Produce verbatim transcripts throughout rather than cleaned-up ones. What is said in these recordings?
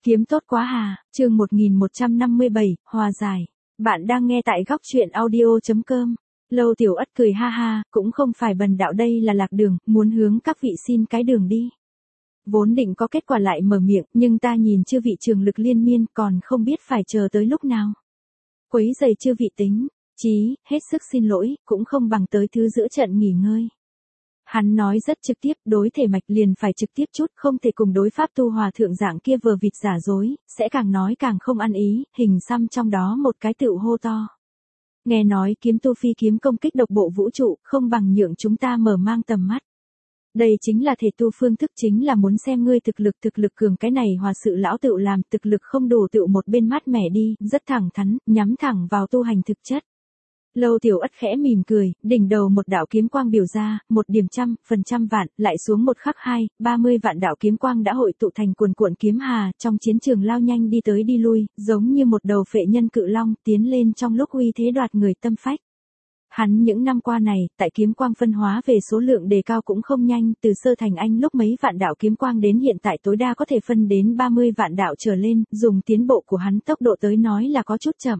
Kiếm tốt quá hà, chương một nghìn một trăm năm mươi bảy, hòa giải. Bạn đang nghe tại góc truyện audio.com. Lâu Tiểu Ất cười ha ha, cũng không phải bần đạo đây là lạc đường, muốn hướng các vị xin cái đường đi. Vốn định có kết quả lại mở miệng, nhưng ta nhìn chư vị trường lực liên miên còn không biết phải chờ tới lúc nào. Quấy giày chư vị tính, chí, hết sức xin lỗi, cũng không bằng tới thứ giữa trận nghỉ ngơi. Hắn nói rất trực tiếp, đối thể mạch liền phải trực tiếp chút, không thể cùng đối pháp tu hòa thượng dạng kia vờ vịt giả dối, sẽ càng nói càng không ăn ý, hình xăm trong đó một cái tựu hô to. Nghe nói kiếm tu phi kiếm công kích độc bộ vũ trụ, không bằng nhượng chúng ta mở mang tầm mắt. Đây chính là thể tu phương thức, chính là muốn xem ngươi thực lực thực lực cường, cái này hòa sự lão tựu làm, thực lực không đủ tựu một bên mát mẻ đi, rất thẳng thắn, nhắm thẳng vào tu hành thực chất. Lâu Tiểu Ất khẽ mỉm cười, đỉnh đầu một đạo kiếm quang biểu ra, một điểm trăm, phần trăm vạn, lại xuống một khắc hai, ba mươi vạn đạo kiếm quang đã hội tụ thành cuồn cuộn kiếm hà, trong chiến trường lao nhanh đi tới đi lui, giống như một đầu phệ nhân cự long, tiến lên trong lúc uy thế đoạt người tâm phách. Hắn những năm qua này, tại kiếm quang phân hóa về số lượng đề cao cũng không nhanh, từ sơ thành anh lúc mấy vạn đạo kiếm quang đến hiện tại tối đa có thể phân đến ba mươi vạn đạo trở lên, dùng tiến bộ của hắn tốc độ tới nói là có chút chậm.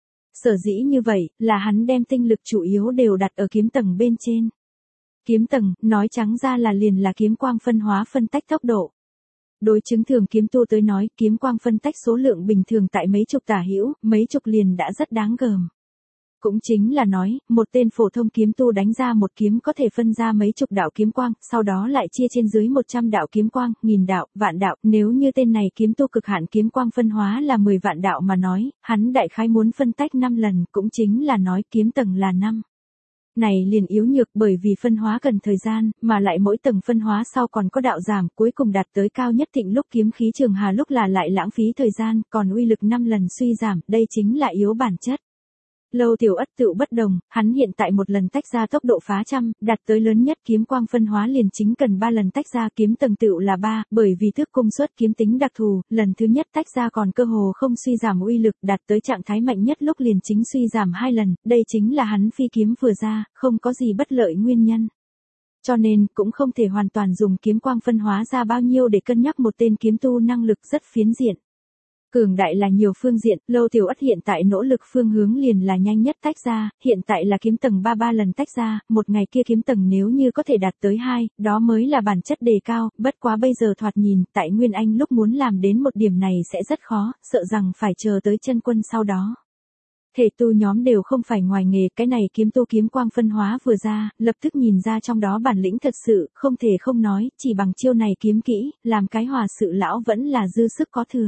Sở dĩ như vậy, là hắn đem tinh lực chủ yếu đều đặt ở kiếm tầng bên trên. Kiếm tầng, nói trắng ra là liền là kiếm quang phân hóa phân tách tốc độ. Đối chứng thường kiếm tu tới nói, kiếm quang phân tách số lượng bình thường tại mấy chục tả hữu, mấy chục liền đã rất đáng gờm. Cũng chính là nói, một tên phổ thông kiếm tu đánh ra một kiếm có thể phân ra mấy chục đạo kiếm quang, sau đó lại chia trên dưới một trăm đạo kiếm quang, nghìn đạo, vạn đạo, nếu như tên này kiếm tu cực hạn kiếm quang phân hóa là mười vạn đạo mà nói, hắn đại khái muốn phân tách năm lần, cũng chính là nói kiếm tầng là năm. Này liền yếu nhược bởi vì phân hóa cần thời gian, mà lại mỗi tầng phân hóa sau còn có đạo giảm, cuối cùng đạt tới cao nhất thịnh lúc kiếm khí trường hà lúc là lại lãng phí thời gian, còn uy lực năm lần suy giảm, đây chính là yếu bản chất. Lâu Tiểu Ất tựu bất đồng, hắn hiện tại một lần tách ra tốc độ phá trăm, đạt tới lớn nhất kiếm quang phân hóa liền chính cần ba lần tách ra, kiếm tầng tựu là ba, bởi vì thức cung suất kiếm tính đặc thù, lần thứ nhất tách ra còn cơ hồ không suy giảm uy lực, đạt tới trạng thái mạnh nhất lúc liền chính suy giảm hai lần, đây chính là hắn phi kiếm vừa ra, không có gì bất lợi nguyên nhân. Cho nên, cũng không thể hoàn toàn dùng kiếm quang phân hóa ra bao nhiêu để cân nhắc một tên kiếm tu năng lực rất phiến diện. Cường đại là nhiều phương diện, Lâu Tiểu Ất hiện tại nỗ lực phương hướng liền là nhanh nhất tách ra, hiện tại là kiếm tầng ba ba lần tách ra, một ngày kia kiếm tầng nếu như có thể đạt tới hai, đó mới là bản chất đề cao, bất quá bây giờ thoạt nhìn, tại Nguyên Anh lúc muốn làm đến một điểm này sẽ rất khó, sợ rằng phải chờ tới chân quân sau đó. Thể tu nhóm đều không phải ngoài nghề, cái này kiếm tu kiếm quang phân hóa vừa ra, lập tức nhìn ra trong đó bản lĩnh thật sự, không thể không nói, chỉ bằng chiêu này kiếm kỹ, làm cái hòa sự lão vẫn là dư sức có thừa.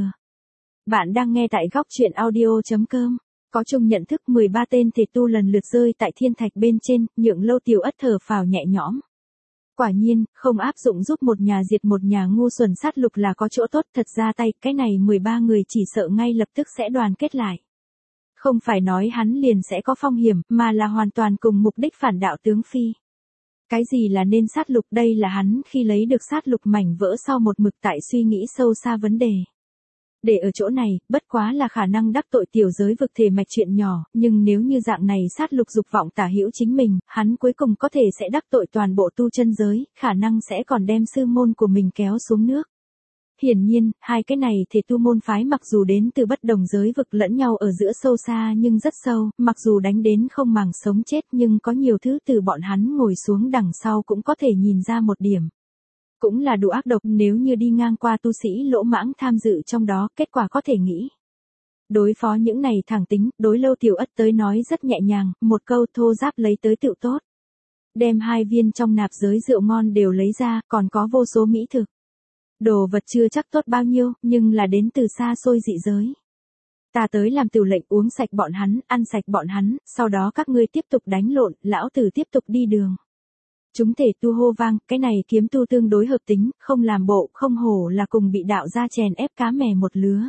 Bạn đang nghe tại góc truyện audio.com. Có chung nhận thức mười ba tên thể tu lần lượt rơi tại thiên thạch bên trên, nhượng Lâu Tiểu Ất thở phào nhẹ nhõm. Quả nhiên, không áp dụng giúp một nhà diệt một nhà ngu xuẩn sát lục là có chỗ tốt, thật ra tay, cái này mười ba người chỉ sợ ngay lập tức sẽ đoàn kết lại. Không phải nói hắn liền sẽ có phong hiểm, mà là hoàn toàn cùng mục đích phản đạo tướng phi. Cái gì là nên sát lục, đây là hắn khi lấy được sát lục mảnh vỡ sau một mực tại suy nghĩ sâu xa vấn đề. Để ở chỗ này, bất quá là khả năng đắc tội tiểu giới vực thể mạch chuyện nhỏ, nhưng nếu như dạng này sát lục dục vọng tả hữu chính mình, hắn cuối cùng có thể sẽ đắc tội toàn bộ tu chân giới, khả năng sẽ còn đem sư môn của mình kéo xuống nước. Hiển nhiên, hai cái này thể tu môn phái mặc dù đến từ bất đồng giới vực lẫn nhau ở giữa sâu xa nhưng rất sâu, mặc dù đánh đến không màng sống chết nhưng có nhiều thứ từ bọn hắn ngồi xuống đằng sau cũng có thể nhìn ra một điểm. Cũng là đủ ác độc, nếu như đi ngang qua tu sĩ lỗ mãng tham dự trong đó, kết quả có thể nghĩ. Đối phó những này thẳng tính, đối Lâu Tiểu Ất tới nói rất nhẹ nhàng, một câu thô giáp lấy tới tựu tốt. Đem hai viên trong nạp giới rượu ngon đều lấy ra, còn có vô số mỹ thực. Đồ vật chưa chắc tốt bao nhiêu, nhưng là đến từ xa xôi dị giới. Ta tới làm tửu lệnh uống sạch bọn hắn, ăn sạch bọn hắn, sau đó các ngươi tiếp tục đánh lộn, lão tử tiếp tục đi đường. Chúng thể tu hô vang, cái này kiếm tu tương đối hợp tính, không làm bộ, không hổ là cùng bị đạo gia chèn ép cá mè một lứa.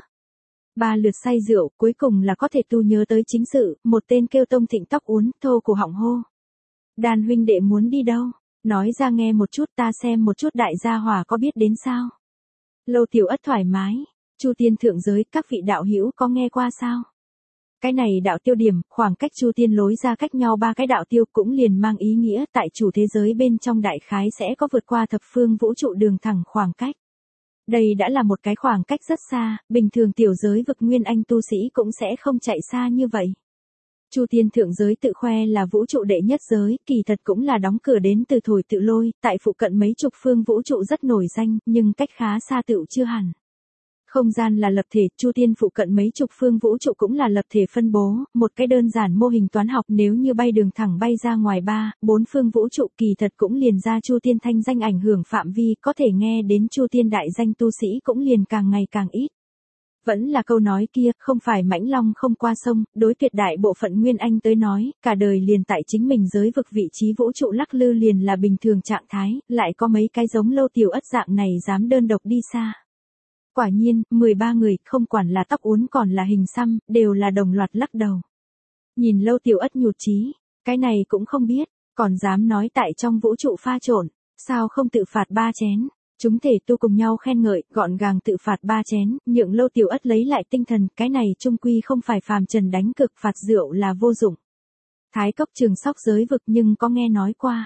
Ba lượt say rượu, cuối cùng là có thể tu nhớ tới chính sự, một tên kêu Tông Thịnh tóc uốn, thô cổ họng hô. Đàn huynh đệ muốn đi đâu? Nói ra nghe một chút, ta xem một chút đại gia hỏa có biết đến sao? Lâu Tiểu Ất thoải mái, Chu Tiên thượng giới, các vị đạo hữu có nghe qua sao? Cái này đạo tiêu điểm, khoảng cách Chu Tiên lối ra cách nhau ba cái đạo tiêu cũng liền mang ý nghĩa tại chủ thế giới bên trong đại khái sẽ có vượt qua thập phương vũ trụ đường thẳng khoảng cách. Đây đã là một cái khoảng cách rất xa, bình thường tiểu giới vực nguyên anh tu sĩ cũng sẽ không chạy xa như vậy. Chu Tiên thượng giới tự khoe là vũ trụ đệ nhất giới, kỳ thật cũng là đóng cửa đến từ thổi tự lôi, tại phụ cận mấy chục phương vũ trụ rất nổi danh, nhưng cách khá xa tựu chưa hẳn. Không gian là lập thể, Chu Tiên phụ cận mấy chục phương vũ trụ cũng là lập thể phân bố, một cái đơn giản mô hình toán học nếu như bay đường thẳng bay ra ngoài ba, bốn phương vũ trụ kỳ thật cũng liền ra Chu Tiên thanh danh ảnh hưởng phạm vi, có thể nghe đến Chu Tiên đại danh tu sĩ cũng liền càng ngày càng ít. Vẫn là câu nói kia, không phải mãnh long không qua sông, đối tuyệt đại bộ phận Nguyên Anh tới nói, cả đời liền tại chính mình giới vực vị trí vũ trụ lắc lư liền là bình thường trạng thái, lại có mấy cái giống Lâu Tiểu Ất dạng này dám đơn độc đi xa. Quả nhiên, mười ba người, không quản là tóc uốn còn là hình xăm, đều là đồng loạt lắc đầu. Nhìn Lâu Tiểu Ất nhụt chí, cái này cũng không biết, còn dám nói tại trong vũ trụ pha trộn, sao không tự phạt ba chén. Chúng thể tu cùng nhau khen ngợi, gọn gàng tự phạt ba chén, nhượng Lâu Tiểu Ất lấy lại tinh thần, cái này trung quy không phải phàm trần đánh cực phạt rượu là vô dụng. Thái Cốc Trường Sóc giới vực nhưng có nghe nói qua.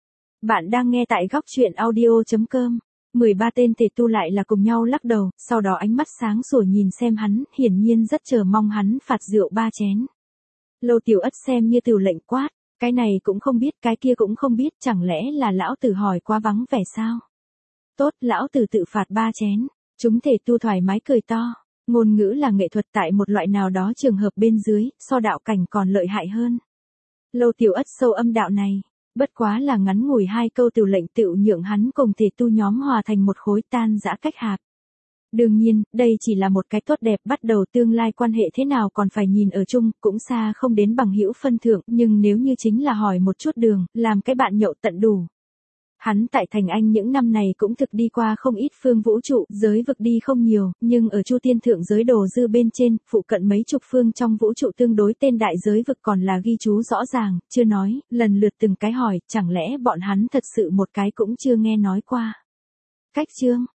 Bạn đang nghe tại góc truyện audio chấm com. mười ba tên thể tu lại là cùng nhau lắc đầu, sau đó ánh mắt sáng sủa nhìn xem hắn, hiển nhiên rất chờ mong hắn phạt rượu ba chén. Lâu Tiểu Ất xem như từ lệnh quát, cái này cũng không biết, cái kia cũng không biết, chẳng lẽ là lão tử hỏi quá vắng vẻ sao? Tốt, lão tử tự phạt ba chén. Chúng thể tu thoải mái cười to. Ngôn ngữ là nghệ thuật tại một loại nào đó trường hợp bên dưới, so đạo cảnh còn lợi hại hơn. Lâu Tiểu Ất sâu âm đạo này, bất quá là ngắn ngủi hai câu tiểu lệnh tựu nhượng hắn cùng thể tu nhóm hòa thành một khối tan dã cách hạp. Đương nhiên, đây chỉ là một cái tốt đẹp bắt đầu, tương lai quan hệ thế nào còn phải nhìn ở chung, cũng xa không đến bằng hữu phân thượng, nhưng nếu như chính là hỏi một chút đường, làm cái bạn nhậu tận đủ. Hắn tại Thành Anh những năm này cũng thực đi qua không ít phương vũ trụ, giới vực đi không nhiều, nhưng ở Chu Tiên thượng giới đồ dư bên trên, phụ cận mấy chục phương trong vũ trụ tương đối tên đại giới vực còn là ghi chú rõ ràng, chưa nói, lần lượt từng cái hỏi, chẳng lẽ bọn hắn thật sự một cái cũng chưa nghe nói qua. Cách chương,